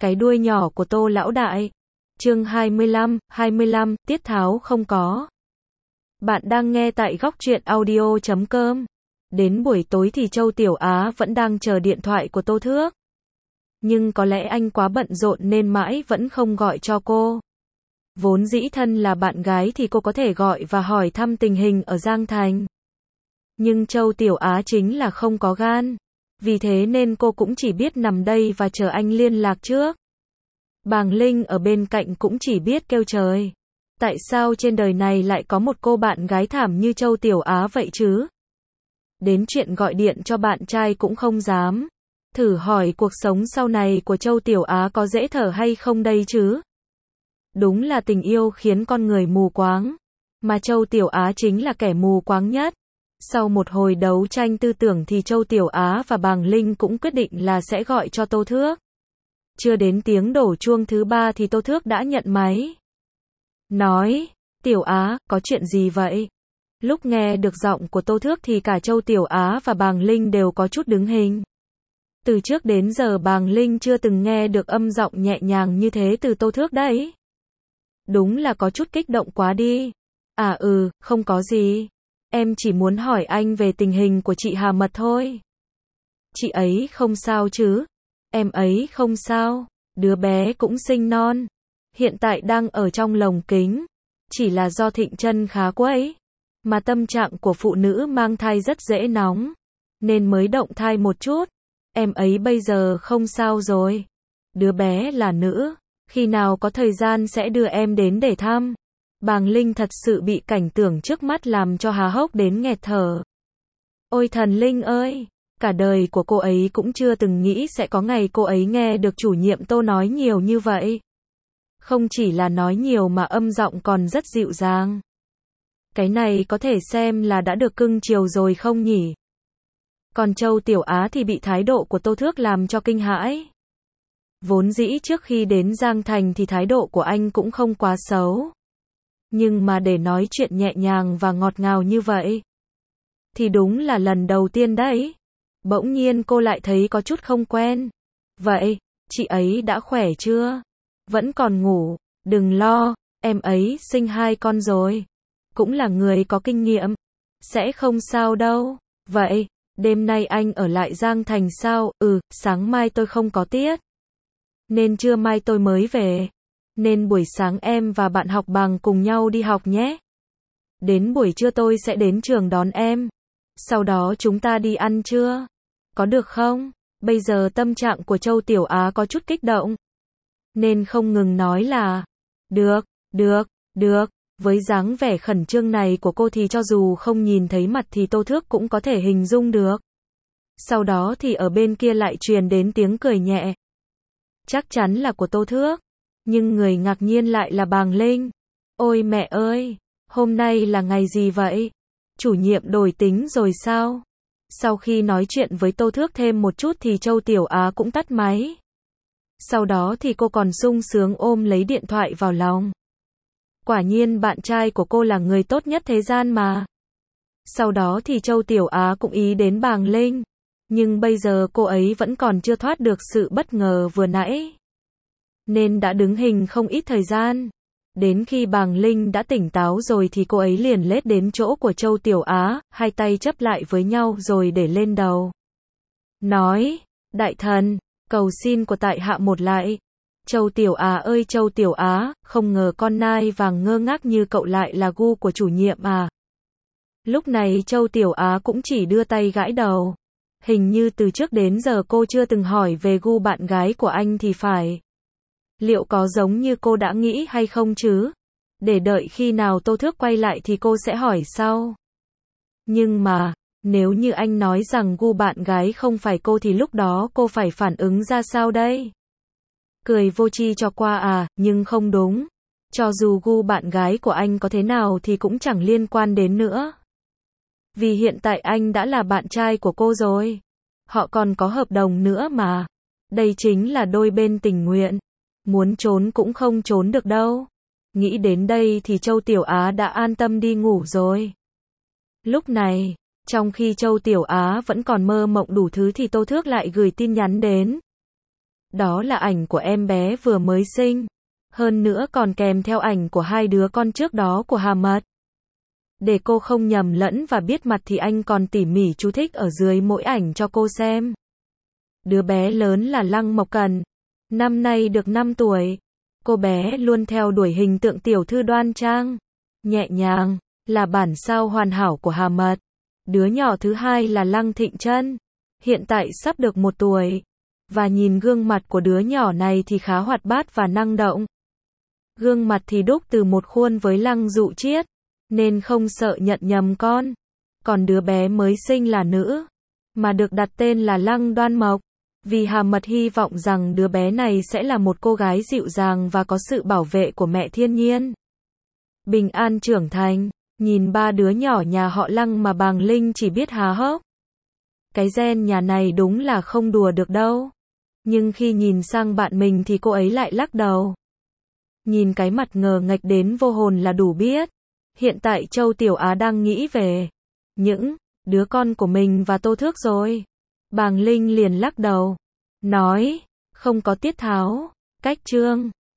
cái đuôi nhỏ của Tô lão đại. Chương 25, tiết tháo không có. Bạn đang nghe tại góc truyện audio.com. Đến buổi tối thì Châu Tiểu Á vẫn đang chờ điện thoại của Tô Thước. Nhưng có lẽ anh quá bận rộn nên mãi vẫn không gọi cho cô. Vốn dĩ thân là bạn gái thì cô có thể gọi và hỏi thăm tình hình ở Giang Thành. Nhưng Châu Tiểu Á chính là không có gan. Vì thế nên cô cũng chỉ biết nằm đây và chờ anh liên lạc trước. Bàng Linh ở bên cạnh cũng chỉ biết kêu trời. Tại sao trên đời này lại có một cô bạn gái thảm như Châu Tiểu Á vậy chứ? Đến chuyện gọi điện cho bạn trai cũng không dám. Thử hỏi cuộc sống sau này của Châu Tiểu Á có dễ thở hay không đây chứ? Đúng là tình yêu khiến con người mù quáng. Mà Châu Tiểu Á chính là kẻ mù quáng nhất. Sau một hồi đấu tranh tư tưởng thì Châu Tiểu Á và Bàng Linh cũng quyết định là sẽ gọi cho Tô Thước. Chưa đến tiếng đổ chuông thứ 3 thì Tô Thước đã nhận máy. Nói, Tiểu Á, có chuyện gì vậy? Lúc nghe được giọng của Tô Thước thì cả Châu Tiểu Á và Bàng Linh đều có chút đứng hình. Từ trước đến giờ Bàng Linh chưa từng nghe được âm giọng nhẹ nhàng như thế từ Tô Thước đấy. Đúng là có chút kích động quá đi. Không có gì. Em chỉ muốn hỏi anh về tình hình của chị Hà Mật thôi. Chị ấy không sao chứ? Em ấy không sao. Đứa bé cũng sinh non. Hiện tại đang ở trong lồng kính. Chỉ là do Thịnh Chân khá quấy. Mà tâm trạng của phụ nữ mang thai rất dễ nóng. Nên mới động thai một chút. Em ấy bây giờ không sao rồi. Đứa bé là nữ. Khi nào có thời gian sẽ đưa em đến để thăm. Bàng Linh thật sự bị cảnh tượng trước mắt làm cho há hốc đến nghẹt thở. Ôi thần Linh ơi! Cả đời của cô ấy cũng chưa từng nghĩ sẽ có ngày cô ấy nghe được chủ nhiệm Tô nói nhiều như vậy. Không chỉ là nói nhiều mà âm giọng còn rất dịu dàng. Cái này có thể xem là đã được cưng chiều rồi không nhỉ? Còn Châu Tiểu Á thì bị thái độ của Tô Thước làm cho kinh hãi. Vốn dĩ trước khi đến Giang Thành thì thái độ của anh cũng không quá xấu. Nhưng mà để nói chuyện nhẹ nhàng và ngọt ngào như vậy thì đúng là lần đầu tiên đấy. Bỗng nhiên cô lại thấy có chút không quen. Vậy, chị ấy đã khỏe chưa? Vẫn còn ngủ, đừng lo, em ấy sinh 2 con rồi. Cũng là người có kinh nghiệm. Sẽ không sao đâu. Vậy, đêm nay anh ở lại Giang Thành sao? Sáng mai tôi không có tiết. Nên trưa mai tôi mới về. Nên buổi sáng em và bạn học Bàng cùng nhau đi học nhé. Đến buổi trưa tôi sẽ đến trường đón em. Sau đó chúng ta đi ăn trưa. Có được không? Bây giờ tâm trạng của Châu Tiểu Á có chút kích động. Nên không ngừng nói là được. Với dáng vẻ khẩn trương này của cô thì cho dù không nhìn thấy mặt thì Tô Thước cũng có thể hình dung được. Sau đó thì ở bên kia lại truyền đến tiếng cười nhẹ. Chắc chắn là của Tô Thước. Nhưng người ngạc nhiên lại là Bàng Linh. Ôi mẹ ơi, hôm nay là ngày gì vậy? Chủ nhiệm đổi tính rồi sao? Sau khi nói chuyện với Tô Thước thêm một chút thì Châu Tiểu Á cũng tắt máy. Sau đó thì cô còn sung sướng ôm lấy điện thoại vào lòng. Quả nhiên bạn trai của cô là người tốt nhất thế gian mà. Sau đó thì Châu Tiểu Á cũng ý đến Bàng Linh. Nhưng bây giờ cô ấy vẫn còn chưa thoát được sự bất ngờ vừa nãy. Nên đã đứng hình không ít thời gian. Đến khi Bàng Linh đã tỉnh táo rồi thì cô ấy liền lết đến chỗ của Châu Tiểu Á, hai tay chấp lại với nhau rồi để lên đầu. Nói, đại thần, cầu xin của tại hạ một lại. Châu Tiểu Á ơi Châu Tiểu Á, không ngờ con nai vàng ngơ ngác như cậu lại là gu của chủ nhiệm à. Lúc này Châu Tiểu Á cũng chỉ đưa tay gãi đầu. Hình như từ trước đến giờ cô chưa từng hỏi về gu bạn gái của anh thì phải. Liệu có giống như cô đã nghĩ hay không chứ? Để đợi khi nào Tô Thước quay lại thì cô sẽ hỏi sau. Nhưng mà, nếu như anh nói rằng gu bạn gái không phải cô thì lúc đó cô phải phản ứng ra sao đây? Cười vô tri cho qua à, nhưng không đúng. Cho dù gu bạn gái của anh có thế nào thì cũng chẳng liên quan đến nữa. Vì hiện tại anh đã là bạn trai của cô rồi. Họ còn có hợp đồng nữa mà. Đây chính là đôi bên tình nguyện. Muốn trốn cũng không trốn được đâu. Nghĩ đến đây thì Châu Tiểu Á đã an tâm đi ngủ rồi. Lúc này, trong khi Châu Tiểu Á vẫn còn mơ mộng đủ thứ thì Tô Thước lại gửi tin nhắn đến. Đó là ảnh của em bé vừa mới sinh. Hơn nữa còn kèm theo ảnh của hai đứa con trước đó của Hà Mật. Để cô không nhầm lẫn và biết mặt thì anh còn tỉ mỉ chú thích ở dưới mỗi ảnh cho cô xem. Đứa bé lớn là Lăng Mộc Cần. Năm nay được 5 tuổi. Cô bé luôn theo đuổi hình tượng tiểu thư đoan trang, nhẹ nhàng, là bản sao hoàn hảo của Hà Mật. Đứa nhỏ thứ hai là Lăng Thịnh Trân. Hiện tại sắp được 1 tuổi. Và nhìn gương mặt của đứa nhỏ này thì khá hoạt bát và năng động. Gương mặt thì đúc từ một khuôn với Lăng Dụ Chiết, nên không sợ nhận nhầm con. Còn đứa bé mới sinh là nữ, mà được đặt tên là Lăng Đoan Mộc. Vì Hà Mật hy vọng rằng đứa bé này sẽ là một cô gái dịu dàng và có sự bảo vệ của mẹ thiên nhiên. Bình an trưởng thành, nhìn 3 đứa nhỏ nhà họ Lăng mà Bàng Linh chỉ biết há hốc. Cái gen nhà này đúng là không đùa được đâu. Nhưng khi nhìn sang bạn mình thì cô ấy lại lắc đầu. Nhìn cái mặt ngờ nghệch đến vô hồn là đủ biết. Hiện tại Châu Tiểu Á đang nghĩ về những đứa con của mình và Tô Thước rồi. Bàng Linh liền lắc đầu, nói, không có tiết tháo, cách chương.